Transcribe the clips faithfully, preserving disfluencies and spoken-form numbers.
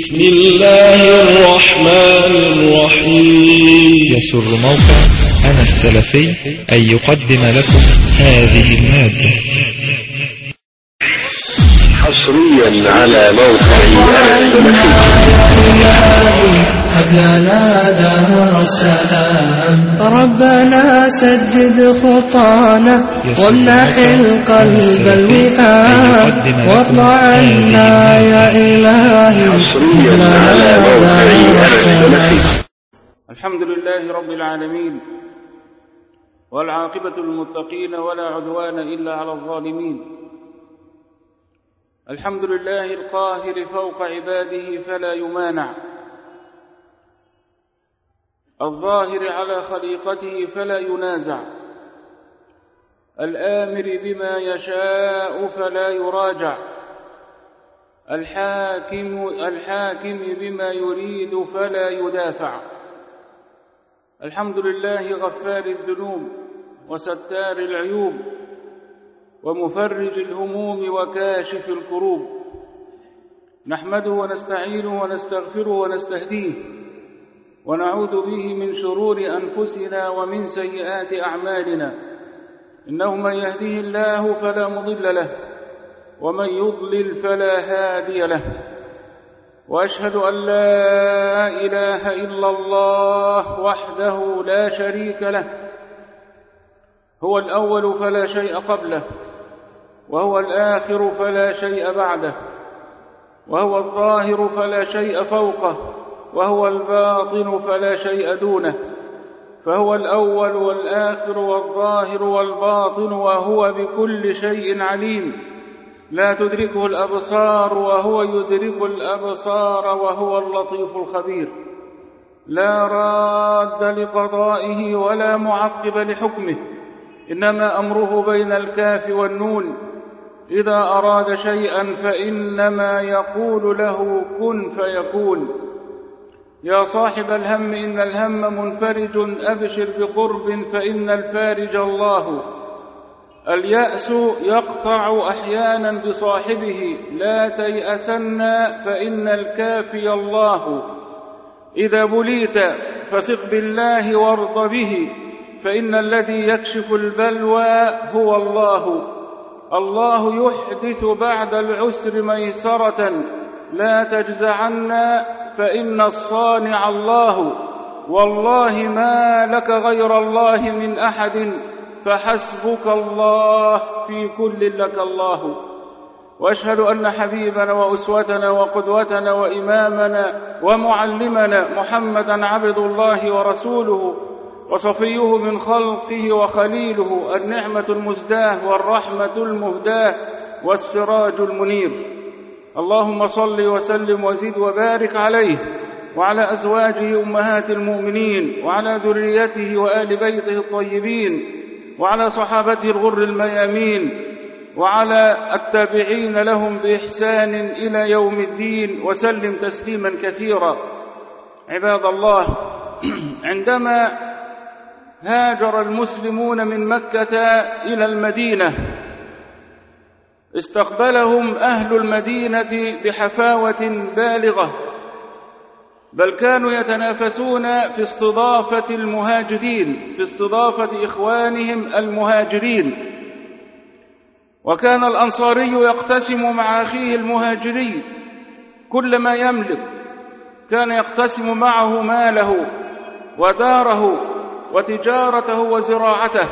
بسم الله الرحمن الرحيم. يسر موقع أنا السلفي أن يقدم لكم هذه المادة حصريا على موقع أنا السلفي. لنا دار السلام ربنا سدد خطانا وامنح القلب الوئام واطلع عنا يا إلهي لنا دار السلام. الحمد لله رب العالمين والعاقبة للمتقين ولا عدوان إلا على الظالمين. الحمد لله القاهر فوق عباده فلا يمانع، الظاهر على خليقته فلا ينازع، الآمر بما يشاء فلا يراجع، الحاكم الحاكم بما يريد فلا يدافع. الحمد لله غفار الذنوب وستار العيوب ومفرج الهموم وكاشف الكروب. نحمده ونستعينه ونستغفره ونستهديه ونعوذ به من شرور أنفسنا ومن سيئات أعمالنا. إنه من يهده الله فلا مضل له ومن يضلل فلا هادي له، وأشهد أن لا إله إلا الله وحده لا شريك له، هو الأول فلا شيء قبله، وهو الآخر فلا شيء بعده، وهو الظاهر فلا شيء فوقه، وهو الباطن فلا شيء دونه، فهو الأول والآخر والظاهر والباطن، وهو بكل شيء عليم. لا تدركه الأبصار وهو يدرك الأبصار، وهو اللطيف الخبير. لا راد لقضائه ولا معقب لحكمه، إنما أمره بين الكاف والنون. إذا أراد شيئا فإنما يقول له كن فيكون. يا صاحب الهم إن الهم منفرج، أبشر بقرب فإن الفارج الله. اليأس يقطع أحيانا بصاحبه، لا تيأسن فإن الكافي الله. إذا بليت فثق بالله وارض به، فإن الذي يكشف البلوى هو الله. الله يحدث بعد العسر ميسرة، لا تجزعن فإن الصانع الله. والله ما لك غير الله من أحد، فحسبك الله في كل لك الله. وأشهد أن حبيبنا وأسوتنا وقدوتنا وإمامنا ومعلمنا محمدًا عبد الله ورسوله وصفيه من خلقه وخليله، النعمة المزداه والرحمة المهداة والسراج المنير. اللهم صل وسلم وزد وبارك عليه وعلى أزواجه أمهات المؤمنين وعلى ذريته وآل بيته الطيبين وعلى صحابته الغر الميامين وعلى التابعين لهم بإحسان إلى يوم الدين، وسلم تسليما كثيرا. عباد الله، عندما هاجر المسلمون من مكة إلى المدينة استقبلهم أهل المدينة بحفاوة بالغة، بل كانوا يتنافسون في استضافة المهاجرين، في استضافة إخوانهم المهاجرين. وكان الأنصاري يقتسم مع أخيه المهاجري كل ما يملك، كان يقتسم معه ماله وداره وتجارته وزراعته،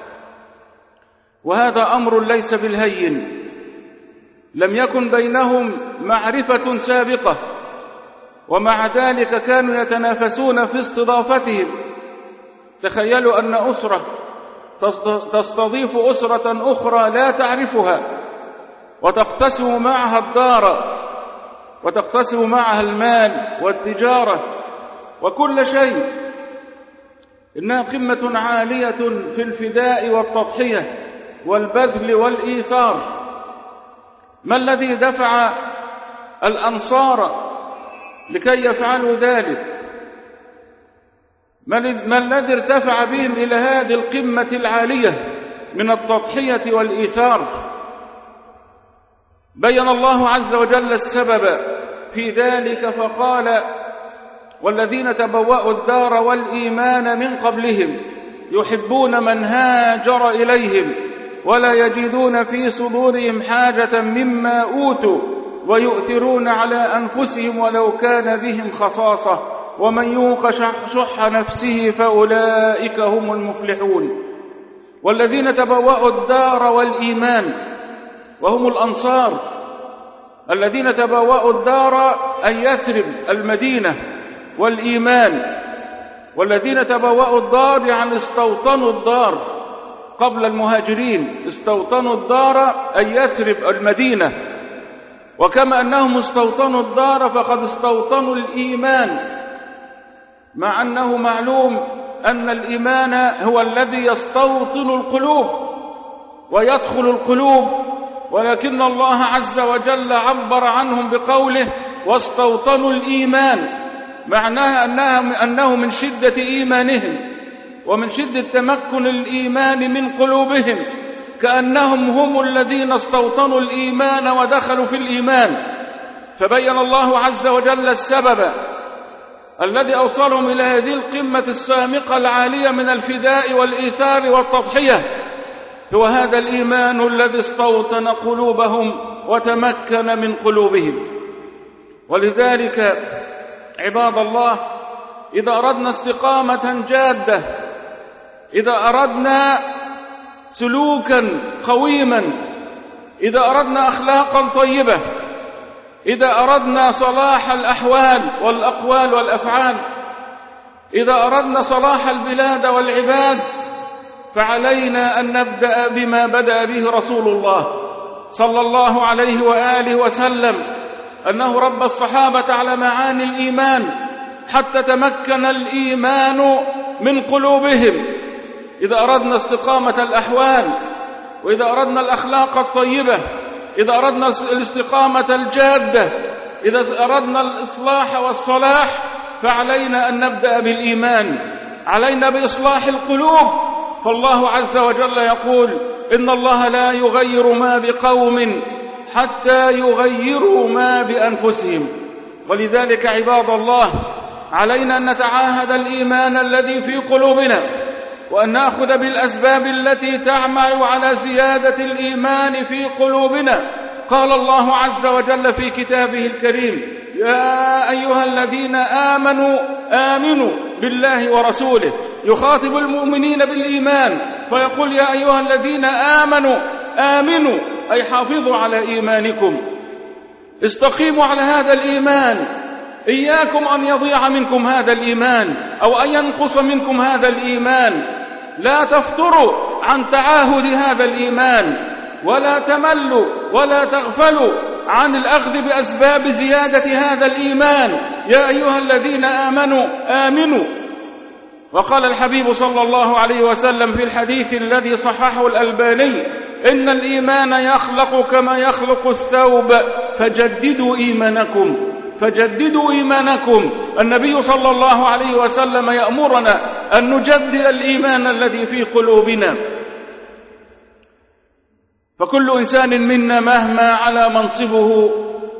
وهذا أمر ليس بالهين. لم يكن بينهم معرفة سابقة، ومع ذلك كانوا يتنافسون في استضافتهم. تخيلوا أن أسرة تستضيف أسرة أخرى لا تعرفها، وتقتسم معها الدار وتقتسم معها المال والتجارة وكل شيء. إنها قمة عالية في الفداء والتضحية والبذل والإيثار. ما الذي دفع الأنصار لكي يفعلوا ذلك؟ ما الذي ارتفع بهم إلى هذه القمة العالية من التضحية والإيثار؟ بين الله عز وجل السبب في ذلك فقال: والذين تبوأوا الدار والإيمان من قبلهم يحبون من هاجر إليهم ولا يجدون في صدورهم حاجة مما أوتوا ويؤثرون على أنفسهم ولو كان بهم خصاصة ومن يوق شح نفسه فأولئك هم المفلحون. والذين تبوأوا الدار والإيمان وهم الأنصار، الذين تبوأوا الدار أن يثرب المدينة والإيمان، والذين تبوأوا الدار يعني استوطنوا الدار قبل المهاجرين، استوطنوا الدار أن يثرب المدينة، وكما أنهم استوطنوا الدار فقد استوطنوا الإيمان، مع أنه معلوم أن الإيمان هو الذي يستوطن القلوب ويدخل القلوب، ولكن الله عز وجل عبر عنهم بقوله واستوطنوا الإيمان، معناها أنها أنه من شدة إيمانهم ومن شدة تمكن الإيمان من قلوبهم، كأنهم هم الذين استوطنوا الإيمان ودخلوا في الإيمان. فبين الله عز وجل السبب الذي أوصلهم إلى هذه القمة السامقة العالية من الفداء والإيثار والتضحية، هو هذا الإيمان الذي استوطن قلوبهم وتمكن من قلوبهم. ولذلك عباد الله، إذا أردنا استقامة جادة، إذا أردنا سلوكا قويما، إذا أردنا أخلاقا طيبة، إذا أردنا صلاح الأحوال والأقوال والأفعال، إذا أردنا صلاح البلاد والعباد، فعلينا أن نبدأ بما بدأ به رسول الله صلى الله عليه وآله وسلم، أنه رب الصحابة على معاني الإيمان حتى تمكن الإيمان من قلوبهم. إذا أردنا استقامة الأحوال، وإذا أردنا الأخلاق الطيبة، إذا أردنا الاستقامة الجادة، إذا أردنا الإصلاح والصلاح، فعلينا أن نبدأ بالإيمان، علينا بإصلاح القلوب. فالله عز وجل يقول: إن الله لا يغير ما بقوم حتى يغيروا ما بأنفسهم. ولذلك عباد الله، علينا أن نتعاهد الإيمان الذي في قلوبنا، وأن نأخذ بالأسباب التي تعمل على زيادة الإيمان في قلوبنا. قال الله عز وجل في كتابه الكريم: يا أيها الذين آمنوا آمنوا بالله ورسوله، يخاطب المؤمنين بالإيمان فيقول: يا أيها الذين آمنوا آمنوا، أي حافظوا على إيمانكم، استقيموا على هذا الإيمان، إياكم أن يضيع منكم هذا الإيمان أو أن ينقص منكم هذا الإيمان. لا تفتروا عن تعاهد هذا الإيمان، ولا تملوا ولا تغفلوا عن الأخذ بأسباب زيادة هذا الإيمان. يا أيها الذين آمنوا آمنوا. وقال الحبيب صلى الله عليه وسلم في الحديث الذي صححه الألباني: إن الإيمان يخلق كما يخلق الثوب فجددوا إيمانكم، فجددوا إيمانكم. النبي صلى الله عليه وسلم يأمرنا أن نجدد الإيمان الذي في قلوبنا. فكل إنسان منا مهما على منصبه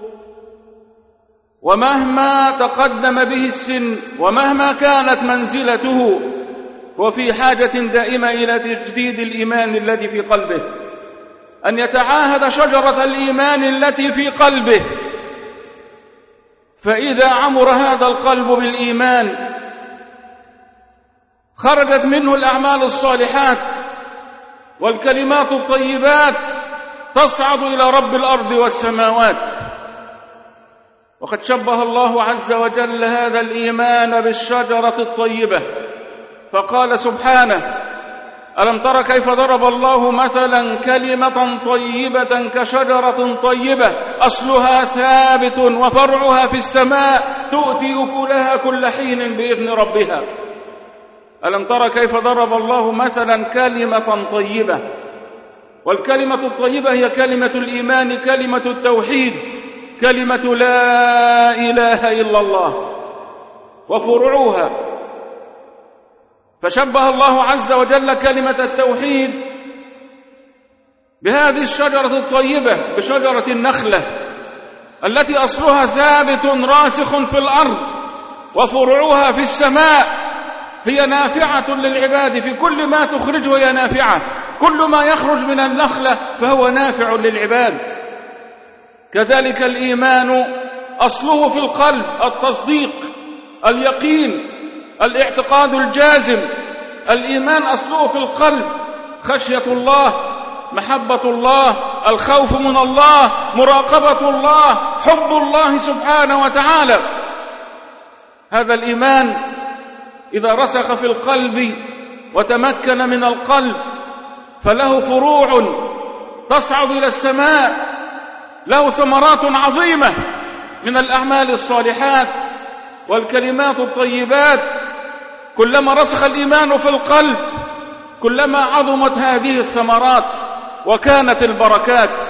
ومهما تقدم به السن ومهما كانت منزلته، وفي حاجة دائمة إلى تجديد الإيمان الذي في قلبه، أن يتعاهد شجرة الإيمان التي في قلبه. فإذا عمر هذا القلب بالإيمان خرجت منه الأعمال الصالحات والكلمات الطيبات تصعد إلى رب الأرض والسماوات. وقد شبه الله عز وجل هذا الإيمان بالشجرة الطيبة فقال سبحانه: ألم تر كيف ضرب الله مثلا كلمة طيبة كشجرة طيبة أصلها ثابت وفرعها في السماء تؤتي أكلها كل حين بإذن ربها. ألم تر كيف ضرب الله مثلا كلمة طيبة، والكلمة الطيبة هي كلمة الإيمان، كلمة التوحيد، كلمة لا إله إلا الله وفروعها. فشبه الله عز وجل كلمة التوحيد بهذه الشجرة الطيبة، بشجرة النخلة التي أصلها ثابت راسخ في الأرض وفروعها في السماء، هي نافعة للعباد، في كل ما تخرجه هي نافعة، كل ما يخرج من النخلة فهو نافع للعباد. كذلك الإيمان أصله في القلب، التصديق، اليقين، الاعتقاد الجازم. الإيمان أصله في القلب، خشية الله، محبة الله، الخوف من الله، مراقبة الله، حب الله سبحانه وتعالى. هذا الإيمان إذا رسخ في القلب وتمكن من القلب فله فروع تصعد إلى السماء، له ثمرات عظيمة من الأعمال الصالحات والكلمات الطيبات. كلما رسخ الإيمان في القلب كلما عظمت هذه الثمرات وكانت البركات.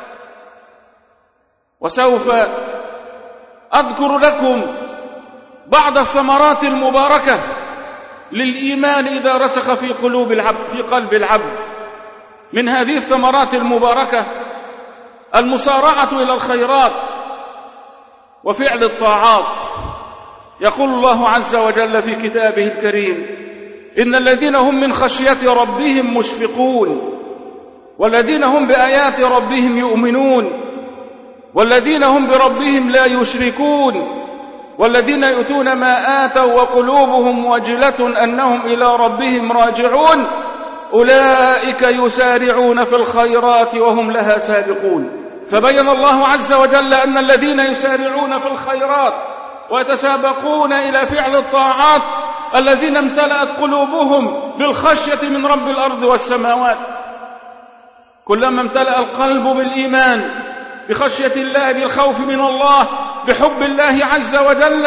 وسوف أذكر لكم بعض الثمرات المباركة للإيمان إذا رسخ في قلوب العبد، في قلب العبد. من هذه الثمرات المباركة المسارعة إلى الخيرات وفعل الطاعات. يقول الله عز وجل في كتابه الكريم: إن الذين هم من خشية ربهم مشفقون، والذين هم بآيات ربهم يؤمنون، والذين هم بربهم لا يشركون، والذين يؤتون ما آتوا وقلوبهم وجلة أنهم إلى ربهم راجعون، أولئك يسارعون في الخيرات وهم لها سابقون. فبين الله عز وجل أن الذين يسارعون في الخيرات ويتسابقون إلى فعل الطاعات الذين امتلأت قلوبهم بالخشية من رب الأرض والسماوات. كلما امتلأ القلب بالإيمان، بخشية الله، بالخوف من الله، بحب الله عز وجل،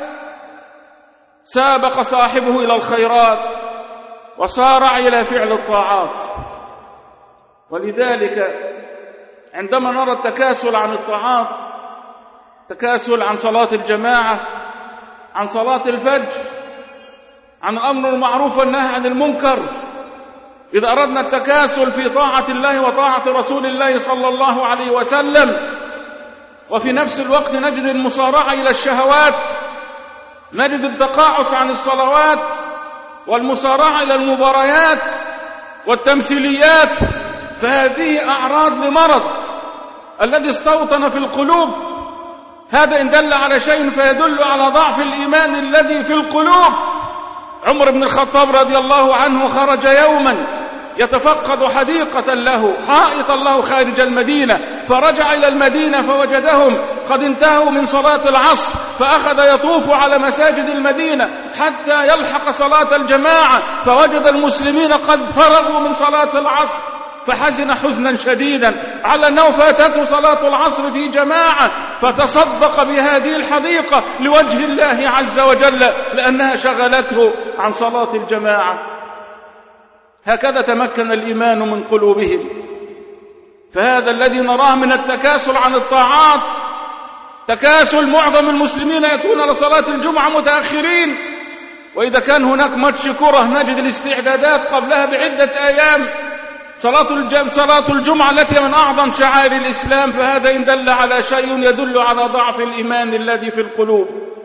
سابق صاحبه إلى الخيرات وصارع إلى فعل الطاعات. ولذلك عندما نرى التكاسل عن الطاعات، تكاسل عن صلاة الجماعة، عن صلاة الفجر، عن الأمر المعروف والنهي عن المنكر، إذا أردنا التكاسل في طاعة الله وطاعة رسول الله صلى الله عليه وسلم، وفي نفس الوقت نجد المصارعة إلى الشهوات، نجد التقاعس عن الصلوات والمصارعة إلى المباريات والتمثيليات، فهذه أعراض لمرض الذي استوطن في القلوب. هذا إن دل على شيء فيدل على ضعف الإيمان الذي في القلوب. عمر بن الخطاب رضي الله عنه خرج يوما يتفقد حديقة له، حائطا له خارج المدينة، فرجع إلى المدينة فوجدهم قد انتهوا من صلاة العصر، فأخذ يطوف على مساجد المدينة حتى يلحق صلاة الجماعة، فوجد المسلمين قد فرغوا من صلاة العصر، فحزن حزنا شديدا على أنه فاتته صلاة العصر في جماعة، فتصدق بهذه الحديقة لوجه الله عز وجل لأنها شغلته عن صلاة الجماعة. هكذا تمكن الإيمان من قلوبهم. فهذا الذي نراه من التكاسل عن الطاعات، تكاسل معظم المسلمين يأتون لصلاة الجمعة متأخرين، وإذا كان هناك ماتش كرة نجد الاستعدادات قبلها بعدة أيام. صلاة الجمعة, صلاة الجمعة التي من أعظم شعائر الإسلام، فهذا إن دل على شيء يدل على ضعف الإيمان الذي في القلوب.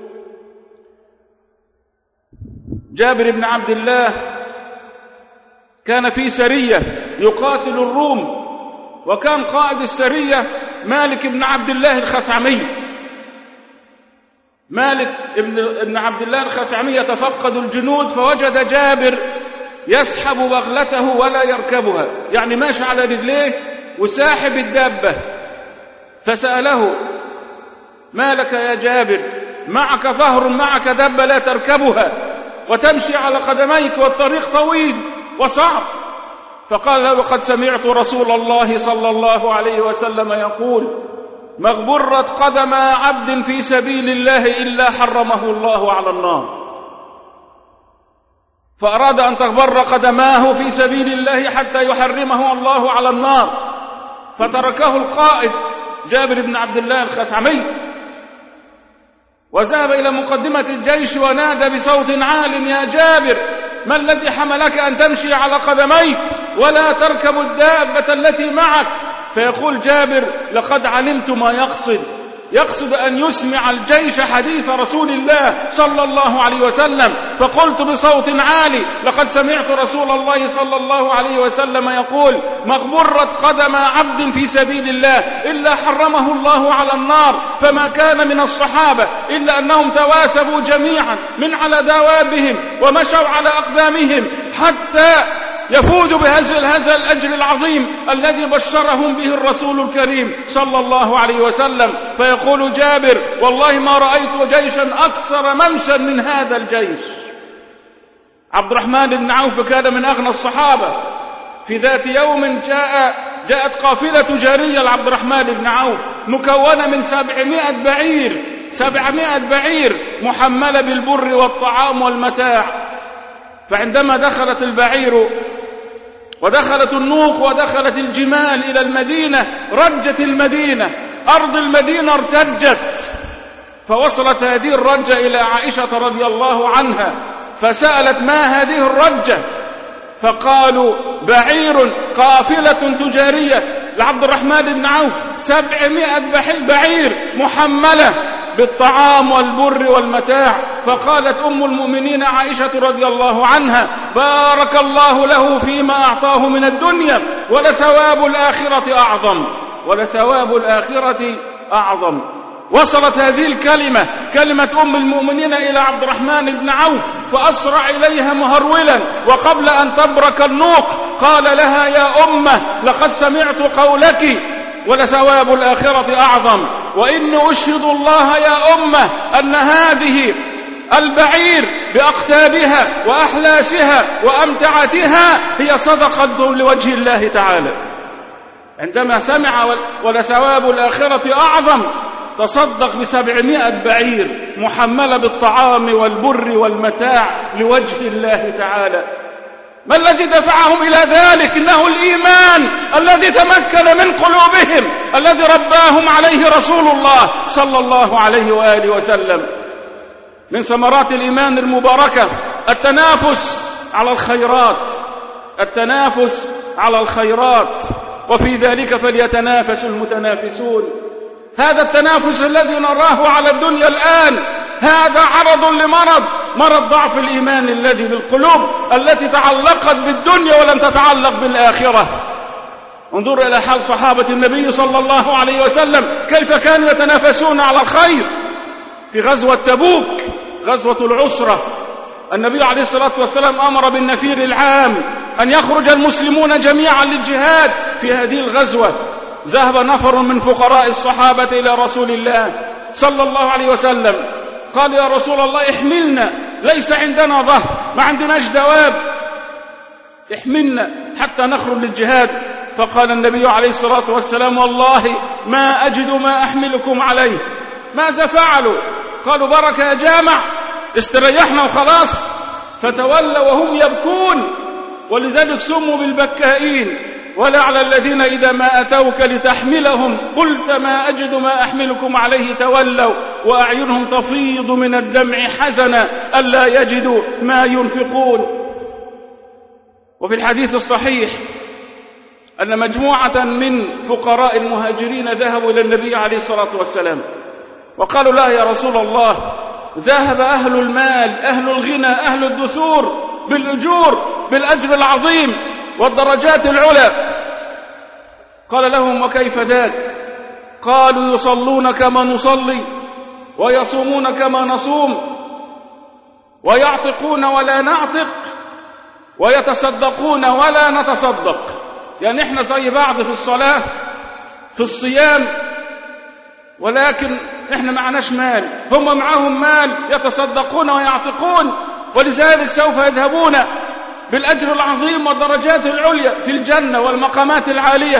جابر بن عبد الله كان في سرية يقاتل الروم، وكان قائد السرية مالك بن عبد الله الخثعمي. مالك بن عبد الله الخثعمي يتفقد الجنود، فوجد جابر يسحب بغلته ولا يركبها، يعني ماشي على رجليه وساحب الدابة. فسأله: ما لك يا جابر؟ معك ظهر، معك دابة لا تركبها وتمشي على قدميك والطريق طويل وصعب. فقال له: قد سمعت رسول الله صلى الله عليه وسلم يقول: ما اغبرت قدم عبد في سبيل الله إلا حرمه الله على النار. فأراد أن تغبر قدماه في سبيل الله حتى يحرمه الله على النار، فتركه القائد جابر بن عبد الله الخثعمي وذهب إلى مقدمة الجيش ونادى بصوت عال: يا جابر، ما الذي حملك أن تمشي على قدميك ولا تركب الدابة التي معك؟ فيقول جابر: لقد علمت ما يقصد، يقصد أن يسمع الجيش حديث رسول الله صلى الله عليه وسلم. فقلت بصوت عالي: لقد سمعت رسول الله صلى الله عليه وسلم يقول: مغبرت قدم عبد في سبيل الله إلا حرمه الله على النار. فما كان من الصحابة إلا أنهم تواثبوا جميعا من على دوابهم ومشوا على أقدامهم حتى يفوزوا بهذا الأجر العظيم الذي بشرهم به الرسول الكريم صلى الله عليه وسلم. فيقول جابر: والله ما رأيت جيشا أكثر ممشا من هذا الجيش. عبد الرحمن بن عوف كان من أغنى الصحابة. في ذات يوم جاء جاءت قافلة تجارية لعبد الرحمن بن عوف مكونة من سبعمائة بعير سبعمائة بعير محملة بالبر والطعام والمتاع. فعندما دخلت البعير ودخلت النوق ودخلت الجمال إلى المدينة رجت المدينة، أرض المدينة ارتجت. فوصلت هذه الرجة إلى عائشة رضي الله عنها فسألت: ما هذه الرجة؟ فقالوا: بعير قافلة تجارية لعبد الرحمن بن عوف، سبعمائة بعير محملة بالطعام والبر والمتاع. فقالت أم المؤمنين عائشة رضي الله عنها: بارك الله له فيما أعطاه من الدنيا ولثواب الآخرة أعظم ولثواب الآخرة أعظم. وصلت هذه الكلمة كلمة أم المؤمنين إلى عبد الرحمن بن عوف فأسرع إليها مهرولا، وقبل أن تبرك النوق قال لها: يا أمة، لقد سمعت قولك ولثواب الآخرة أعظم، وإن أشهد الله يا أمة أن هذه البعير بأقتابها وأحلاشها وأمتعتها هي صدقة لوجه الله تعالى. عندما سمع ولثواب الآخرة أعظم تصدق بسبعمائة بعير محملة بالطعام والبر والمتاع لوجه الله تعالى. ما الذي دفعهم إلى ذلك؟ إنه الإيمان الذي تمكن من قلوبهم الذي رباهم عليه رسول الله صلى الله عليه وآله وسلم. من ثمرات الإيمان المباركة التنافس على الخيرات التنافس على الخيرات وفي ذلك فليتنافس المتنافسون. هذا التنافس الذي نراه على الدنيا الآن هذا عرض لمرض مرض ضعف الإيمان الذي بالقلوب التي تعلقت بالدنيا ولم تتعلق بالآخرة. انظر إلى حال صحابة النبي صلى الله عليه وسلم كيف كانوا يتنافسون على الخير. في غزوة تبوك غزوة العسرة النبي عليه الصلاة والسلام أمر بالنفير العام أن يخرج المسلمون جميعا للجهاد. في هذه الغزوة ذهب نفر من فقراء الصحابة إلى رسول الله صلى الله عليه وسلم قال: يا رسول الله احملنا، ليس عندنا ظهر، ما عندناش دواب، احملنا حتى نخرج للجهاد. فقال النبي عليه الصلاة والسلام: والله ما أجد ما أحملكم عليه. ماذا فعلوا؟ قالوا: بركة يا جامع، استريحنا وخلاص. فتولوا وهم يبكون، ولذلك سموا بالبكائين. ولعل الذين إذا ما أتوك لتحملهم قلت ما أجد ما أحملكم عليه تولوا وأعينهم تفيض من الدمع حزنا ألا يجدوا ما ينفقون. وفي الحديث الصحيح أن مجموعة من فقراء المهاجرين ذهبوا إلى النبي عليه الصلاة والسلام وقالوا: لا يا رسول الله، ذهب أهل المال أهل الغنى أهل الدثور بالأجور بالأجر العظيم والدرجات العلى. قال لهم: وكيف ذاك؟ قالوا: يصلون كما نصلي ويصومون كما نصوم ويعتقون ولا نعتق ويتصدقون ولا نتصدق. يعني احنا زي بعض في الصلاة في الصيام، ولكن احنا معناش مال، هم معهم مال يتصدقون ويعتقون، ولذلك سوف يذهبون بالأجر العظيم والدرجات العليا في الجنة والمقامات العالية.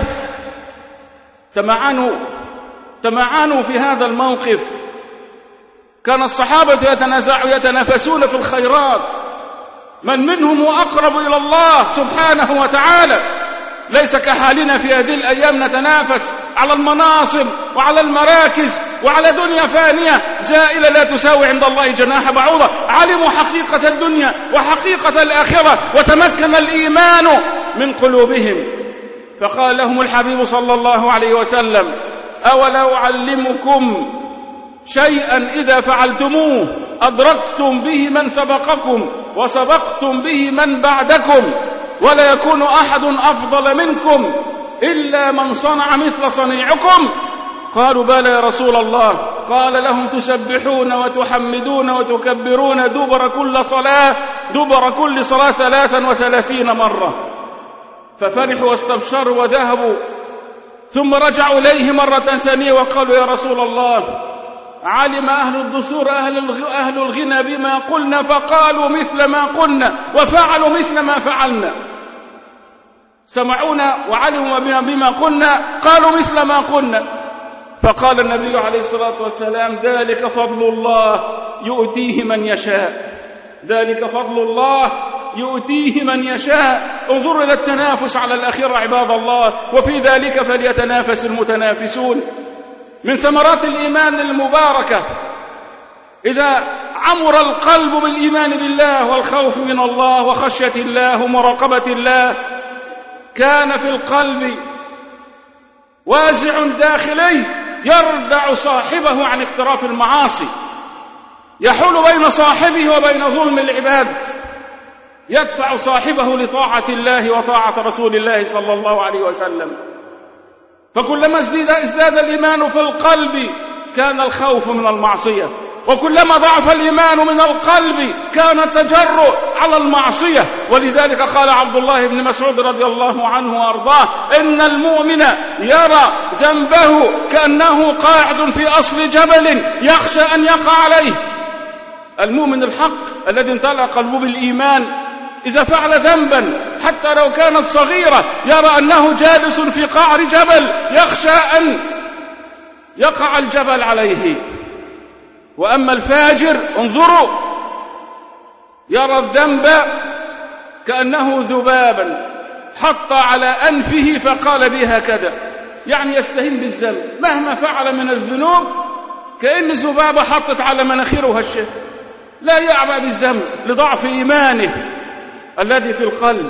تمعنوا تمعنوا في هذا الموقف. كان الصحابة يتنازعوا يتنافسون في الخيرات، من منهم هو أقرب إلى الله سبحانه وتعالى. ليس كحالنا في هذه الأيام نتنافس على المناصب وعلى المراكز وعلى دنيا فانية زائلة لا تساوي عند الله جناح بعوضة. علموا حقيقة الدنيا وحقيقة الآخرة وتمكن الإيمان من قلوبهم. فقال لهم الحبيب صلى الله عليه وسلم: أولا أعلمكم شيئا إذا فعلتموه أدركتم به من سبقكم وسبقتم به من بعدكم، ولا يكون أحد أفضل منكم إلا من صنع مثل صنيعكم. قالوا بلى يا رسول الله. قال لهم تسبحون وتحمدون وتكبرون دبر كل صلاة دبر كل صلاة ثلاثا وثلاثين مرة. ففرحوا واستبشروا وذهبوا، ثم رجعوا إليه مرة ثانية وقالوا يا رسول الله علم أهل الدثور أهل الغنى بما قلنا فقالوا مثل ما قلنا وفعلوا مثل ما فعلنا. سمعونا وعلموا بما قلنا قالوا مثل ما قلنا. فقال النبي عليه الصلاة والسلام ذلك فضل الله يؤتيه من يشاء، ذلك فضل الله يؤتيه من يشاء. انظروا إلى التنافس على الآخرة عباد الله، وفي ذلك فليتنافس المتنافسون. من ثمرات الإيمان المباركة إذا عمر القلب بالإيمان بالله والخوف من الله وخشية الله ومراقبة الله، كان في القلب وازع داخلي يردع صاحبه عن اقتراف المعاصي، يحول بين صاحبه وبين ظلم العباد، يدفع صاحبه لطاعة الله وطاعة رسول الله صلى الله عليه وسلم. فكلما ازداد, ازداد الإيمان في القلب كان الخوف من المعصية، وكلما ضعف الإيمان من القلب كان التجرؤ على المعصية. ولذلك قال عبد الله بن مسعود رضي الله عنه وأرضاه إن المؤمن يرى ذنبه كأنه قاعد في أصل جبل يخشى أن يقع عليه. المؤمن الحق الذي امتلأ قلبه بالإيمان إذا فعل ذنبا حتى لو كانت صغيرة يرى أنه جالس في قعر جبل يخشى أن يقع الجبل عليه. وأما الفاجر انظروا يرى الذنب كأنه ذبابا حط على أنفه فقال به هكذا، يعني يستهين بالذنب مهما فعل من الذنوب كأن ذبابة حطت على مناخيره هالشيء، لا يعبأ بالذنب لضعف إيمانه الذي في القلب.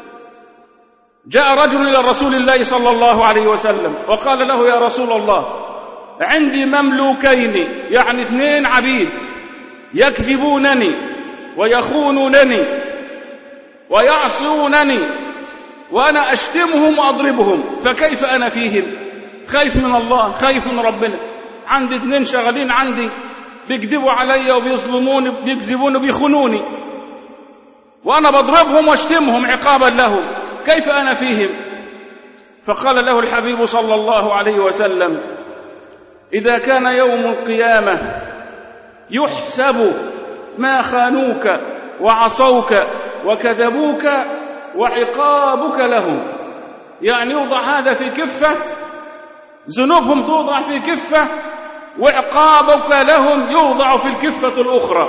جاء رجل إلى رسول الله صلى الله عليه وسلم وقال له يا رسول الله عندي مملوكين، يعني اثنين عبيد يكذبونني ويخونونني ويعصونني وأنا أشتمهم وأضربهم، فكيف أنا فيهم؟ خايف من الله، خايف من ربنا. عندي اثنين شغالين عندي بيكذبوا علي وبيظلموني بيكذبوني وبيخونوني، وأنا بضربهم واشتمهم عقابا لهم، كيف أنا فيهم؟ فقال له الحبيب صلى الله عليه وسلم إذا كان يوم القيامة يحسب ما خانوك وعصوك وكذبوك وعقابك لهم، يعني يوضع هذا في كفة، ذنوبهم توضع في كفة وعقابك لهم يوضع في الكفة الأخرى.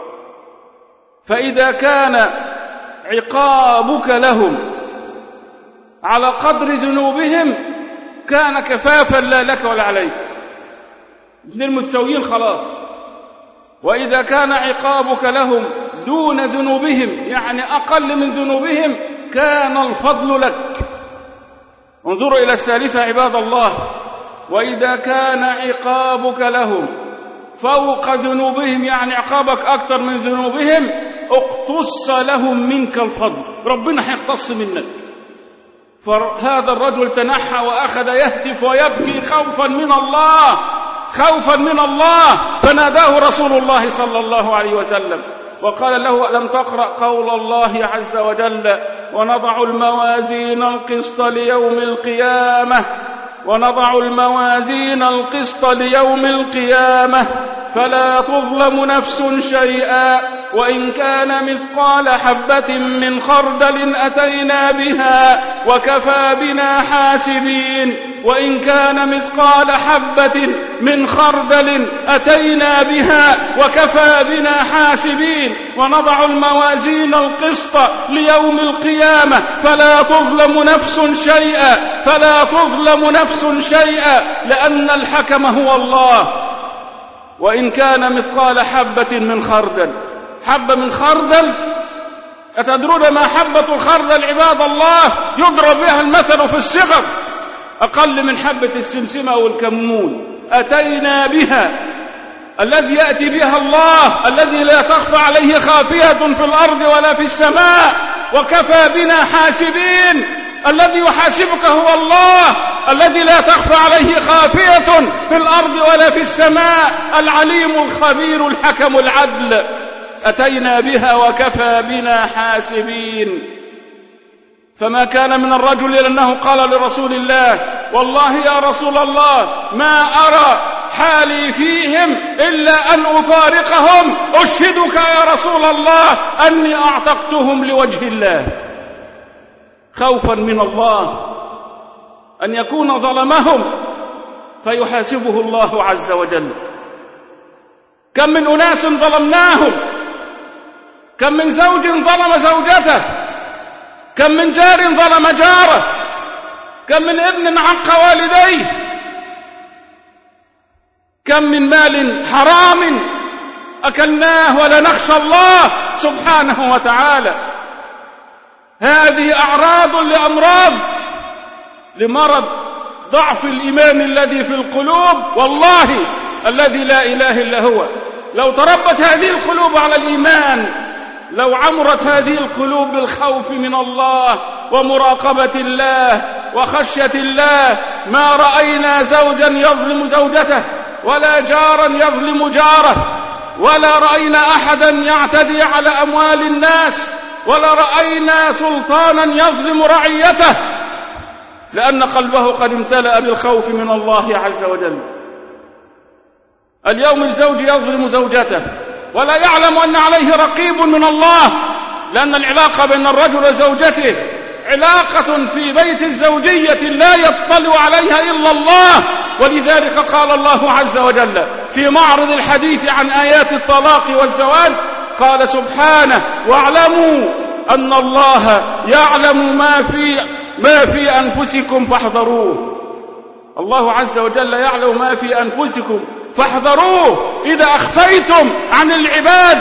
فإذا كان عقابك لهم على قدر ذنوبهم كان كفافا لا لك ولا عليك، اثنين متساويين خلاص. وإذا كان عقابك لهم دون ذنوبهم يعني أقل من ذنوبهم كان الفضل لك. انظروا إلى الثالثة عباد الله، وإذا كان عقابك لهم فوق ذنوبهم يعني عقابك أكثر من ذنوبهم اقتص لهم منك الفضل، ربنا هيقتص منك. فهذا الرجل تنحى وأخذ يهتف ويبكي خوفا من الله، خوفا من الله، فناداه رسول الله صلى الله عليه وسلم وقال له ألم تقرأ قول الله عز وجل ونضع الموازين القسط ليوم القيامة ونضع الموازين القسط ليوم القيامة فلا تظلم نفس شيئا وإن كان مثقال حبة من خردل أتينا بها وكفى بنا حاسبين وإن كان مثقال حبة من خردل أتينا بها وكفى بنا حاسبين ونضع الموازين القسط ليوم القيامة فلا تظلم نفس شيئا فلا تظلم نفس شيئا لأن الحكم هو الله. وإن كان مثقال حبة من خردل، حبة من خردل، أتدرون ما حبة الخردل عباد الله؟ يضرب بها المثل في الصغر، أقل من حبة السمسمة أو الكمون، أتينا بها، الذي يأتي بها الله الذي لا تخفى عليه خافية في الأرض ولا في السماء، وكفى بنا حاسبين. الذي يحاسبك هو الله الذي لا تخفى عليه خافية في الأرض ولا في السماء، العليم الخبير الحكم العدل. أتينا بها وكفى بنا حاسبين. فما كان من الرجل أنه قال لرسول الله: والله يا رسول الله ما أرى حالي فيهم إلا أن أفارقهم، أشهدك يا رسول الله أني أعتقتهم لوجه الله، خوفا من الله أن يكون ظلمهم فيحاسبه الله عز وجل. كم من أناس ظلمناهم، كم من زوج ظلم زوجته، كم من جار ظلم جاره، كم من ابن عق والديه، كم من مال حرام أكلناه ولا نخشى الله سبحانه وتعالى. هذه أعراض لأمراض، لمرض ضعف الإيمان الذي في القلوب. والله الذي لا إله إلا هو لو تربت هذه القلوب على الإيمان، لو عمرت هذه القلوب بالخوف من الله ومراقبة الله وخشية الله، ما رأينا زوجا يظلم زوجته، ولا جارا يظلم جاره، ولا رأينا أحدا يعتدي على أموال الناس، ولا رأينا سلطانا يظلم رعيته، لأن قلبه قد امتلأ بالخوف من الله عز وجل. اليوم الزوج يظلم زوجته ولا يعلم أن عليه رقيب من الله، لأن العلاقة بين الرجل وزوجته علاقة في بيت الزوجية لا يطلع عليها إلا الله. ولذلك قال الله عز وجل في معرض الحديث عن آيات الطلاق والزواج، قال سبحانه: واعلموا أن الله يعلم ما في ما في أنفسكم فاحذروه. الله عز وجل يعلم ما في أنفسكم فاحذروه إذا أخفيتم عن العباد،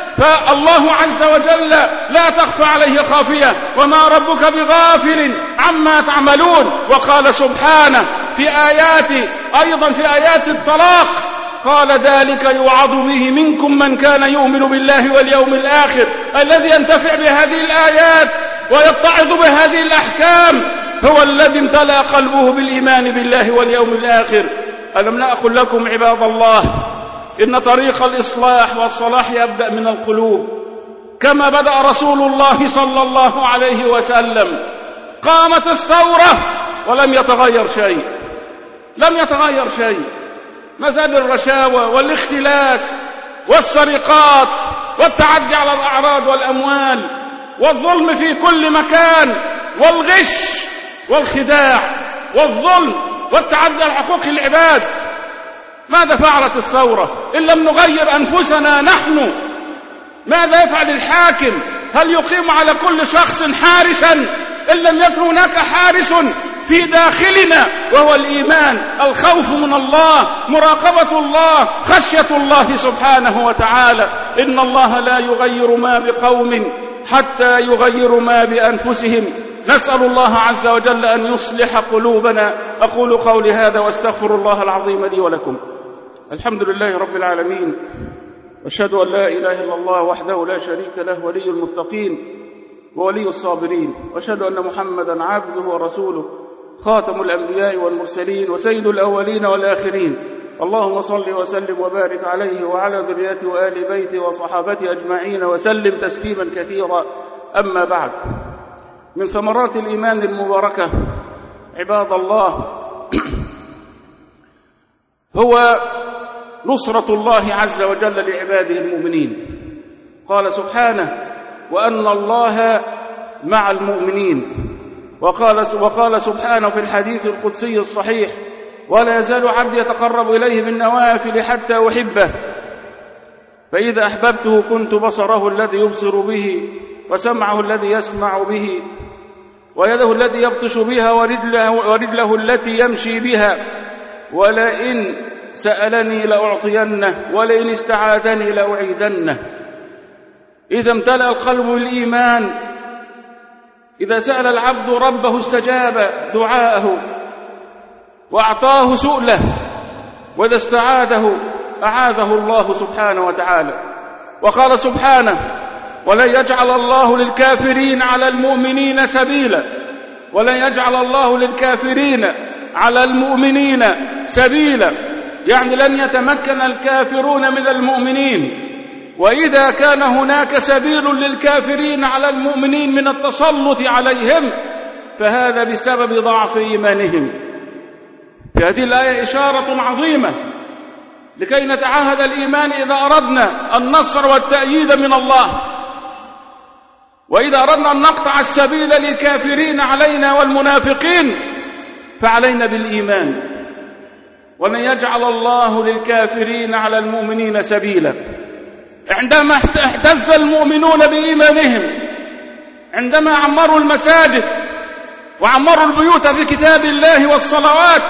فالله عز وجل لا تخفى عليه خافية، وما ربك بغافل عما تعملون. وقال سبحانه في آيات أيضا في آيات الطلاق، قال: ذلك يوعظ به منكم من كان يؤمن بالله واليوم الآخر. الذي ينتفع بهذه الآيات ويتعظ بهذه الأحكام هو الذي امتلأ قلبه بالإيمان بالله واليوم الآخر. ألم نأقل لكم عباد الله إن طريق الإصلاح والصلاح يبدأ من القلوب، كما بدأ رسول الله صلى الله عليه وسلم. قامت الثورة ولم يتغير شيء، لم يتغير شيء. مزاد الرشاوى والاختلاس والسرقات والتعدي على الأعراض والأموال والظلم في كل مكان والغش والخداع والظلم والتعدي على حقوق العباد. ماذا فعلت الثورة إن لم نغير أنفسنا نحن؟ ماذا يفعل الحاكم؟ هل يقيم على كل شخص حارسا إن لم يكن هناك حارس في داخلنا، وهو الإيمان، الخوف من الله، مراقبة الله، خشية الله سبحانه وتعالى. إن الله لا يغير ما بقوم حتى يغيروا ما بأنفسهم. نسأل الله عز وجل أن يصلح قلوبنا. أقول قولي هذا واستغفر الله العظيم لي ولكم. الحمد لله رب العالمين، واشهد أن لا إله إلا الله وحده لا شريك له ولي المتقين وولي الصابرين، واشهد أن محمدا عبده ورسوله خاتم الأنبياء والمرسلين وسيد الأولين والآخرين. اللهم صل وسلم وبارك عليه وعلى ذريته وآل بيته وصحابته أجمعين وسلم تسليما كثيرا. أما بعد، من ثمرات الإيمان المباركة عباد الله هو نصرة الله عز وجل لعباده المؤمنين. قال سبحانه: وأن الله مع المؤمنين. وقال, وقال سبحانه في الحديث القدسي الصحيح: ولا يزال عبدي يتقرب إليه بالنوافل حتى أحبه، فإذا أحببته كنت بصره الذي يبصر به، وسمعه الذي يسمع به، ويده التي يبطش بها، ورجله, ورجله التي يمشي بها، ولئن سألني لأعطينه، ولئن استعاذني لأعيدنه. إذا امتلأ القلب بالإيمان، إذا سأل العبد ربه استجاب دعاءه، وأعطاه سؤله، وإذا استعاده أعاذه الله سبحانه وتعالى. وقال سبحانه: ولن يجعل الله للكافرين على المؤمنين سبيلا، ولن يجعل الله للكافرين على المؤمنين سبيلا، يعني لن يتمكن الكافرون من المؤمنين. وإذا كان هناك سبيل للكافرين على المؤمنين من التسلط عليهم فهذا بسبب ضعف إيمانهم. في هذه الآية إشارة عظيمة لكي نتعهد الإيمان إذا أردنا النصر والتأييد من الله، وإذا أردنا أن نقطع السبيل للكافرين علينا والمنافقين فعلينا بالإيمان. ولن يجعل الله للكافرين على المؤمنين سبيلا. عندما اهتز المؤمنون بإيمانهم، عندما عمروا المساجد وعمروا البيوت في كتاب الله والصلوات،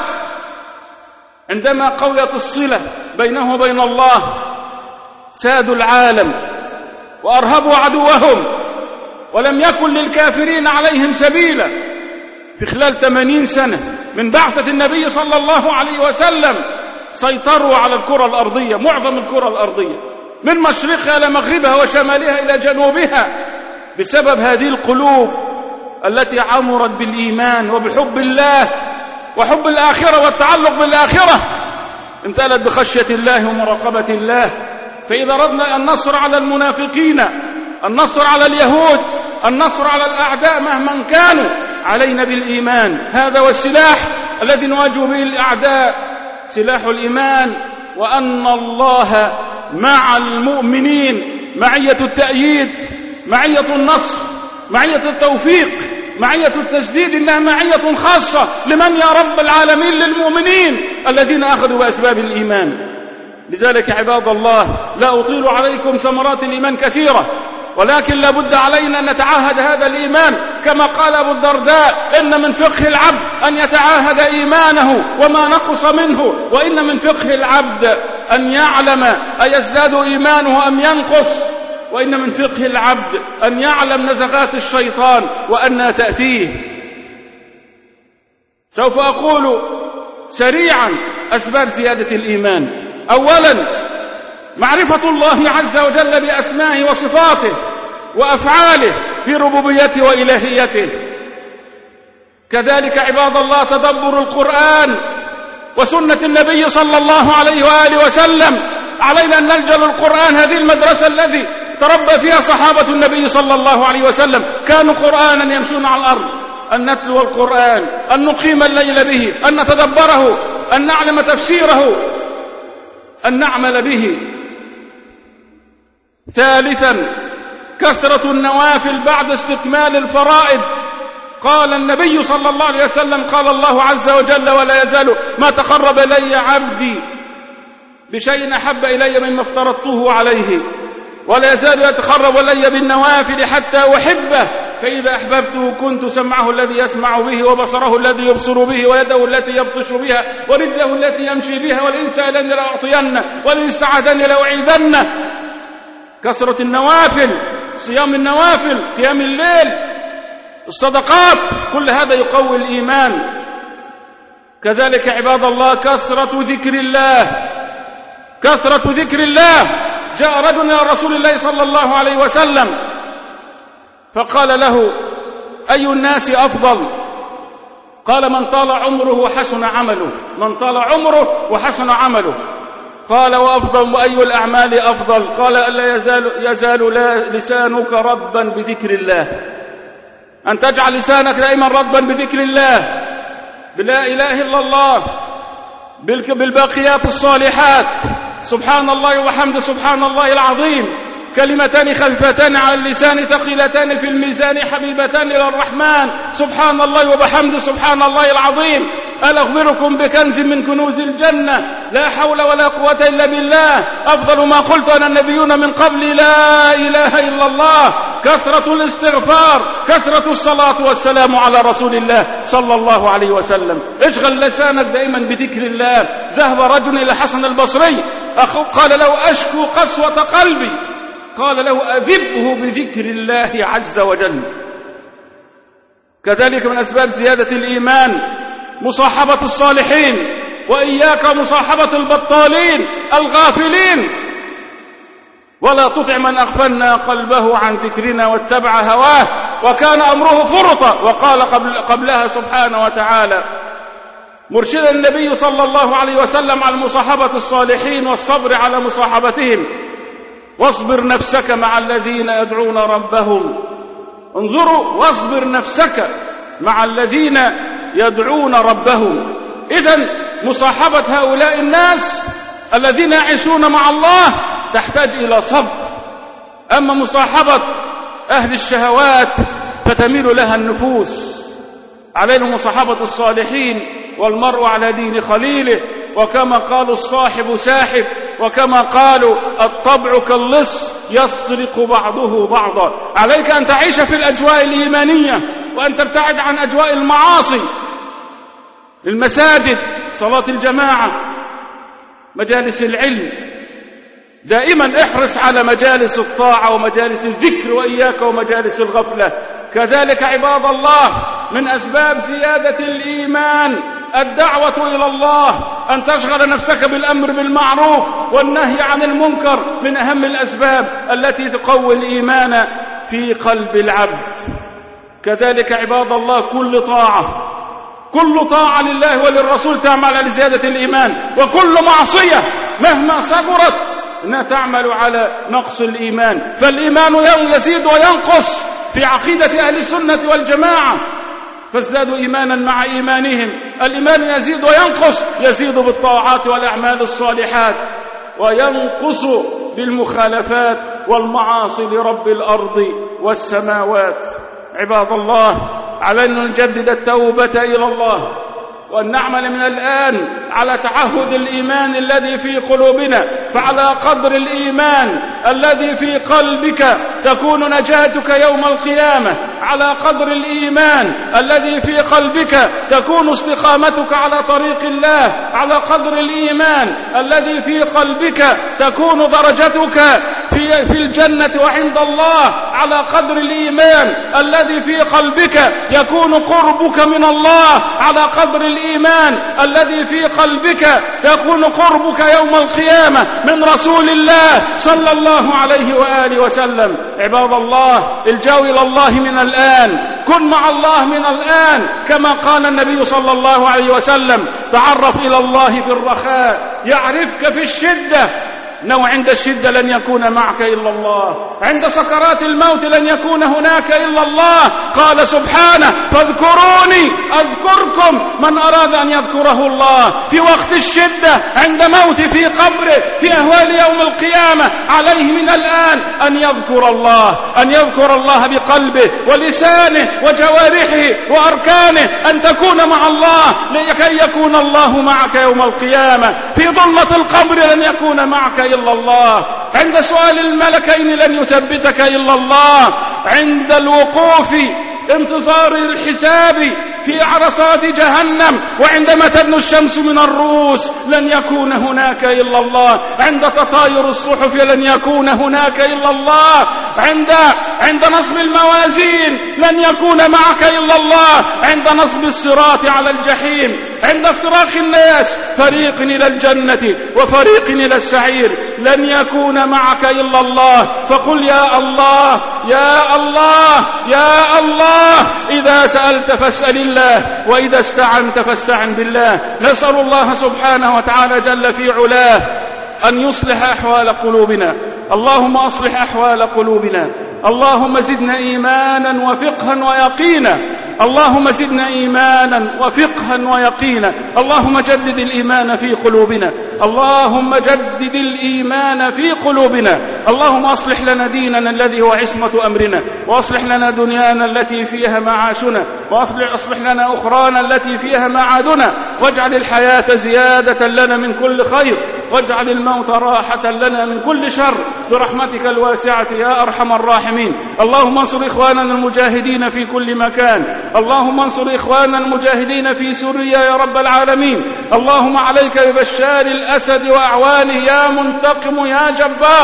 عندما قويت الصلة بينه وبين الله، سادوا العالم وأرهبوا عدوهم، ولم يكن للكافرين عليهم سبيلا. في خلال ثمانين سنة من بعثة النبي صلى الله عليه وسلم سيطروا على الكرة الأرضية، معظم الكرة الأرضية من مشرقها إلى مغربها وشمالها إلى جنوبها، بسبب هذه القلوب التي عمرت بالإيمان وبحب الله وحب الآخرة والتعلق بالآخرة، امتلت بخشية الله ومراقبة الله. فإذا أردنا النصر على المنافقين، النصر على اليهود، النصر على الأعداء مهما كانوا، علينا بالإيمان. هذا هو السلاح الذي نواجه به الأعداء، سلاح الإيمان، وأن الله مع المؤمنين معية التأييد، معية النصر، معية التوفيق، معية التسديد، إنها معية خاصة لمن يا رب العالمين؟ للمؤمنين الذين أخذوا بأسباب الإيمان. لذلك عباد الله لا أطيل عليكم، ثمرات الإيمان كثيرة، ولكن لابد علينا أن نتعاهد هذا الإيمان كما قال أبو الدرداء: إن من فقه العبد أن يتعاهد إيمانه وما نقص منه، وإن من فقه العبد أن يعلم أيزداد إيمانه أم ينقص، وإن من فقه العبد أن يعلم نزغات الشيطان وأنها تأتيه. سوف أقول سريعا أسباب زيادة الإيمان. أولا معرفة الله عز وجل بأسمائه وصفاته وأفعاله في ربوبيته وإلهيته. كذلك عباد الله تدبر القرآن وسنة النبي صلى الله عليه وآله وسلم. علينا أن نلجأ للقرآن، هذه المدرسة التي تربى فيها صحابة النبي صلى الله عليه وسلم، كانوا قرآنا يمشون على الأرض. أن نتلو القرآن، أن نقيم الليل به، أن نتدبره، أن نعلم تفسيره، أن نعمل به. ثالثا كثرة النوافل بعد استكمال الفرائض. قال النبي صلى الله عليه وسلم: قال الله عز وجل: ولا يزال ما تقرب إلي عبدي بشيء أحب إلي مما افترضته عليه، ولا يزال يتقرب إلي بالنوافل حتى أحبه، فإذا أحببته كنت سمعه الذي يسمع به، وبصره الذي يبصر به، ويده التي يبطش بها، ورجله التي يمشي بها، ولئن سألني لأعطينه، ولئن استعاذني لأعيذنه. كثرة النوافل، صيام النوافل، قيام الليل، الصدقات، كل هذا يقوي الإيمان. كذلك عباد الله كثرة ذكر الله، كثرة ذكر الله. جاء رجل إلى رسول الله صلى الله عليه وسلم فقال له: أي الناس أفضل؟ قال: من طال عمره وحسن عمله. من طال عمره وحسن عمله. قال: وأفضل وأي الأعمال أفضل؟ قال: ألا يزال, يزال لا لسانك رطبا بذكر الله، أن تجعل لسانك دائما رطبا بذكر الله، بلا إله إلا الله، بالباقيات الصالحات، سبحان الله وبحمده سبحان الله العظيم، كلمتان خفيفتان على اللسان ثقيلتان في الميزان حبيبتان إلى الرحمن، سبحان الله وبحمده سبحان الله العظيم. ألا أخبركم بكنز من كنوز الجنة، لا حول ولا قوة إلا بالله، أفضل ما قلت أنا النبيون من قبل، لا إله إلا الله. كثرة الاستغفار، كثرة الصلاة والسلام على رسول الله صلى الله عليه وسلم. اشغل لسانك دائما بذكر الله. ذهب رجل إلى حسن البصري قال له: أشكو قسوة قلبي. قال له: أذبه بذكر الله عز وجل. كذلك من أسباب زيادة الإيمان مصاحبة الصالحين، وإياك مصاحبة البطالين الغافلين. ولا تطع من أغفلنا قلبه عن ذكرنا واتبع هواه وكان أمره فرطا. وقال قبل قبلها سبحانه وتعالى مرشد النبي صلى الله عليه وسلم على مصاحبة الصالحين والصبر على مصاحبتهم: واصبر نفسك مع الذين يدعون ربهم. انظروا، واصبر نفسك مع الذين يدعون ربهم. إذن مصاحبة هؤلاء الناس الذين يعيشون مع الله تحتاج إلى صبر. أما مصاحبة أهل الشهوات فتميل لها النفوس. علينا مصاحبة الصالحين، والمرء على دين خليله، وكما قالوا الصاحب ساحب، وكما قالوا الطبع كاللص يسرق بعضه بعضا. عليك أن تعيش في الأجواء الإيمانية وأن تبتعد عن أجواء المعاصي. المساجد، صلاة الجماعة، مجالس العلم، دائما احرص على مجالس الطاعة ومجالس الذكر، وإياك ومجالس الغفلة. كذلك عباد الله من أسباب زيادة الإيمان الدعوة إلى الله، أن تشغل نفسك بالأمر بالمعروف والنهي عن المنكر، من أهم الأسباب التي تقوي الإيمان في قلب العبد. كذلك عباد الله كل طاعة كل طاعة لله وللرسول تعمل على زيادة الإيمان، وكل معصية مهما صغرت إنها تعمل على نقص الإيمان. فالإيمان يزيد وينقص في عقيدة أهل السنة والجماعة، فازدادوا إيمانا مع إيمانهم. الإيمان يزيد وينقص، يزيد بالطاعات والأعمال الصالحات، وينقص بالمخالفات والمعاصي لرب الأرض والسماوات. عباد الله، علينا أن نجدد التوبة إلى الله، وأن نعمل من الآن على تعهد الإيمان الذي في قلوبنا. فعلى قدر الإيمان الذي في قلبك تكون نجاتك يوم القيامة، على قدر الإيمان الذي في قلبك تكون استقامتك على طريق الله، على قدر الإيمان الذي في قلبك تكون درجتك في, في الجنة وعند الله، على قدر الإيمان الذي في قلبك يكون قربك من الله، على قدر الإيمان الذي في قلبك يكون قربك يوم القيامة من رسول الله صلى الله عليه وآله وسلم. عباد الله، الجو إلى الله من الآن، كن مع الله من الآن، كما قال النبي صلى الله عليه وسلم: تعرف إلى الله في الرخاء يعرفك في الشدة. إنه عند الشدة لن يكون معك إلا الله، عند سكرات الموت لن يكون هناك إلا الله. قال سبحانه: فاذكروني أذكركم. من أراد أن يذكره الله في وقت الشدة، عند موت في قبره، في أهوال يوم القيامة، عليه من الآن أن يذكر الله، أن يذكر الله بقلبه ولسانه وجوارحه وأركانه، أن تكون مع الله لكي يكون الله معك يوم القيامة. في ظلمة القبر لن يكون معك إلا الله، عند سؤال الملكين لن يثبتك إلا الله، عند الوقوف انتظار الحساب في عرصات جهنم، وعندما تدنو الشمس من الرؤوس لن يكون هناك إلا الله، عند تطاير الصحف لن يكون هناك إلا الله، عند عند نصب الموازين لن يكون معك إلا الله، عند نصب الصراط على الجحيم، عند افتراق الناس فريق إلى الجنة وفريق إلى السعير، لن يكون معك إلا الله. فقل يا الله يا الله يا الله. إذا سألت فاسأل الله، وإذا استعنت فاستعن بالله. نسأل الله سبحانه وتعالى جل في علاه أن يصلح أحوال قلوبنا. اللهم أصلح أحوال قلوبنا، اللهم زدنا إيمانا وفقها ويقينا، اللهم زدنا إيمانا وفقها ويقينا. اللهم جدد الإيمان في قلوبنا، اللهم جدد الإيمان في قلوبنا. اللهم أصلح لنا ديننا الذي هو عصمة أمرنا، وأصلح لنا دنيانا التي فيها معاشنا، وأصلح أصلح لنا أخرانا التي فيها معادنا، واجعل الحياة زيادة لنا من كل خير، واجعل الموت راحة لنا من كل شر، برحمتك الواسعة يا أرحم الراحمين. اللهم انصر إخواننا المجاهدين في كل مكان، اللهم انصر إخواننا المجاهدين في سوريا يا رب العالمين. اللهم عليك ببشار الأسد وأعوانه يا منتقم يا جبار.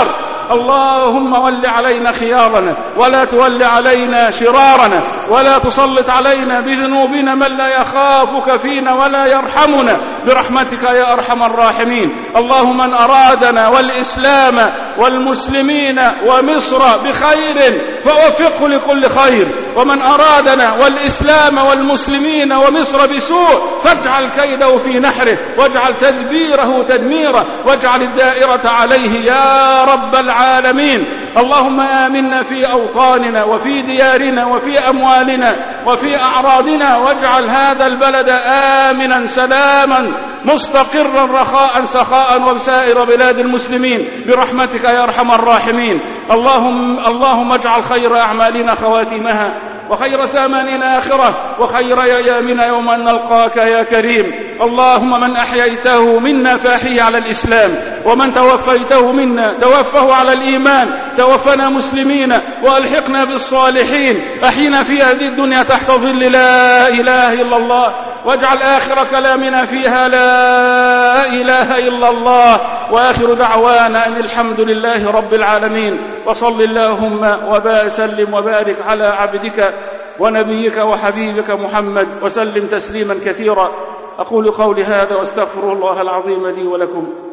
اللهم ول علينا خيارنا ولا تول علينا شرارنا، ولا تسلط علينا بذنوبنا من لا يخافك فينا ولا يرحمنا برحمتك يا أرحم الراحمين. اللهم من أرادنا والإسلام والمسلمين ومصر بخير فوفقه لكل خير، ومن أرادنا والإسلام والمسلمين ومصر بسوء فاجعل كيده في نحره، واجعل تدبيره تدميره، واجعل الدائرة عليه يا رب العالمين. اللهم آمنا في أوطاننا وفي ديارنا وفي أموالنا وفي أعراضنا، واجعل هذا البلد آمنا سلاما مستقرا رخاء سخاء وسائر بلاد المسلمين برحمتك يا أرحم الراحمين. اللهم, اللهم اجعل خير أعمالنا خواتمها، وخير زماننا آخرة، وخير أيامنا يوم أن نلقاك يا كريم. اللهم من أحييته منا فأحيه على الإسلام، ومن توفيته منا توفه على الإيمان. توفنا مسلمين وألحقنا بالصالحين. أحينا في هذه الدنيا تحت ظل لا إله إلا الله، واجعل آخر كلامنا فيها لا إله إلا الله، وآخر دعوانا أن الحمد لله رب العالمين. وصل اللهم وسلم وبارك على عبدك ونبيك وحبيبك محمد وسلم تسليما كثيرا. أقول قولي هذا واستغفر الله العظيم لي ولكم.